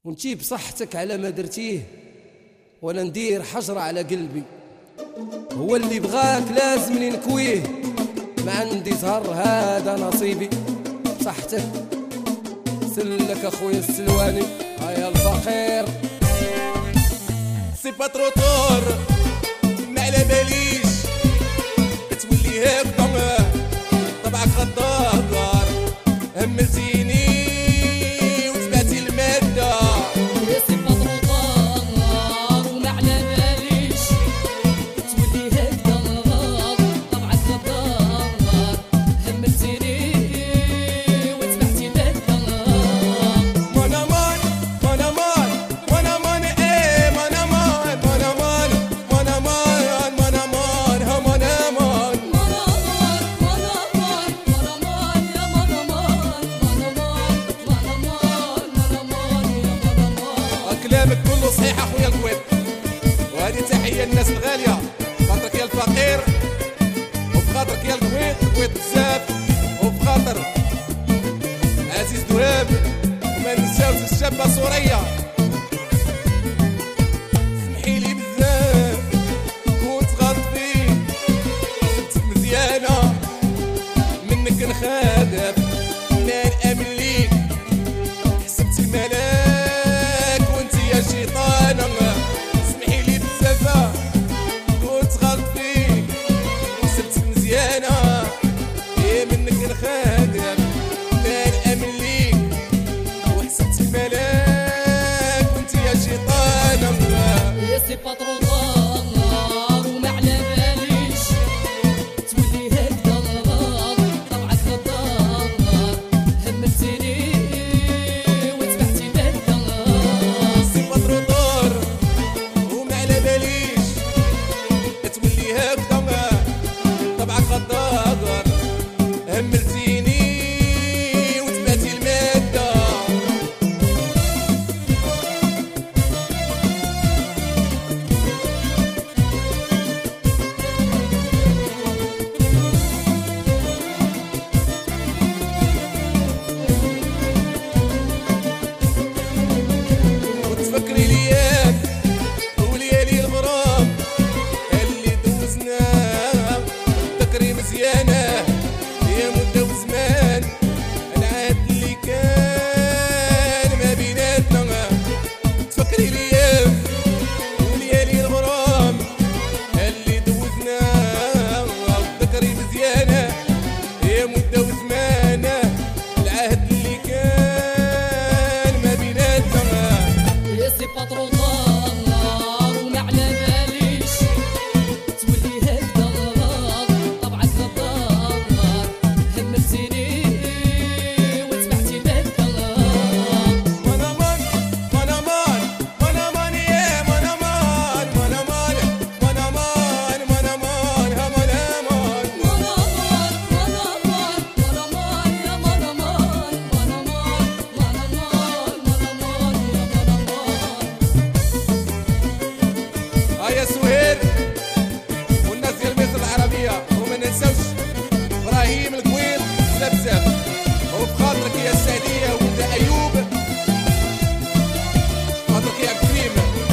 ونجيب صحتك على ما درتيه، ولا ندير حجر على قلبي. هو اللي بغاك لازم نكويه، ما عندي زهر هذا نصيبي. صحتك سلك اخويا السلواني، هيا الفقير. سي با ترو طور، ما على باليش تولي هكذا طبعك غدار. هملتيني وتبعتي المادة. سي با ترو طور، وما على باليش تولي هكذا طبعك غدار. هملتيني وتبعتي المادة. مانا مان مانا مان مانا مان ايه مانا مان مانا مان مانا مان مانا مان ها مانا مان كلامك كله صحيح اخويا الكويت، وهذه تحيه للناس الغاليه. بخاطرك يا الفقير وبخاطرك يا الكويت، الكويت بزاف، وبخاطر عزيز دوهاب، وما ننساوش الشابه سوريه. سمحيلي بزاف كنت غلط فيك، كنت مزيانه منك نخاف، ما نامن ليك، حسبتك ملاك وانت يا شيطانه. سمحيلي بزاف كنت غلط فيك، حسبتك مزيانه ايه منك نخاف، ما نامن ليك وحسبتك ملاك وانت يا شيطانه. سي با ترو طور، وما على باليش تولي هكذا طبعك غدار. هملتيني وتبعتي المادة. سي با ترو طور، وما على باليش تولي هكذا طبعك غدار. هملتيني وتبعتي المادة. وتفكري ليام وليالي الغرام اللي دوزناه، تذكري مزيانه يا مده وزمان العهد اللي كان ما بيناتنا. تفكري ليام وليالي الغرام اللي دوزناه، تذكري مزيانه يا مده وزمان العهد اللي كان ما بيناتنا. سي با ترو طور، وما على باليش تولي هكذا طبعك غدار. هملتيني وتبعتي المادة. مانا مان مانا مان مانا مان يا مانا مان مانا مان مانا مان مانا مان ها مانا مان. يا سهير والناس ديال مصر العربيه، وما ننساوش ابراهيم الكويت بزاف، وبخاطرك يا السعديه ولد ايوب، بخاطرك يا عبد الكريم.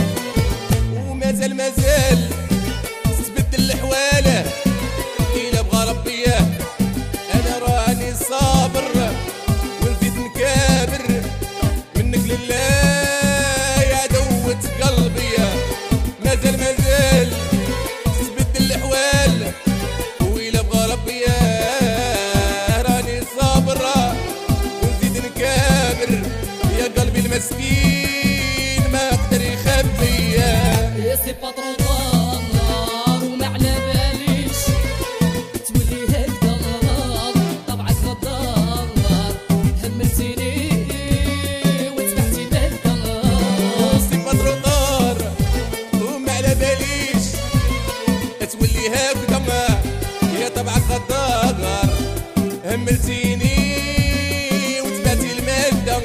ومازال تبدل الحواله إلا بغى ربي، انا راني صابر ونزيد نكابر منك لله يا عدوة قلبي. مازال تبدل الحوال وإلا بغى ربي، راني صابر ونزيد نكابر يا قلبي المسكين ما قدر يخبي. سي با ترو طور، وما على باليش تولي هكذا طبعك غدار. هملتيني وتبعتي المادة. سي با ترو طور، وما على باليش تولي هكذا يا طبعك غدار. هملتيني وتبعتي المادة.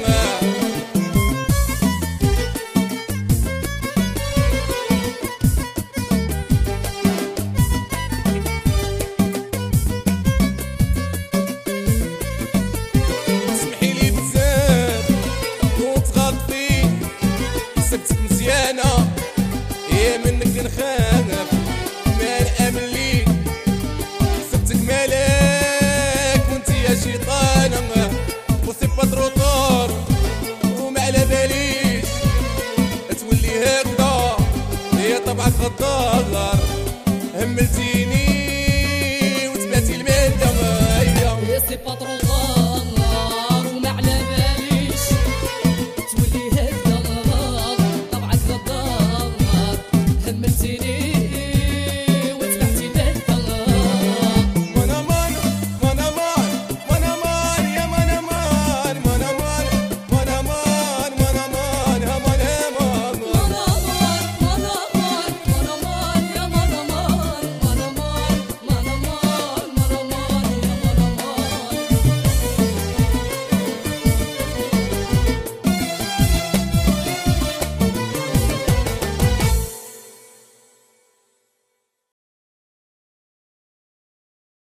حسبتك مزيانة يا منك نخاف ما نأمن ليك حسبتك ملاك وانت يا شيطانة وسي باتروطور وما على باليش تولي هكذا هي طبعك غدار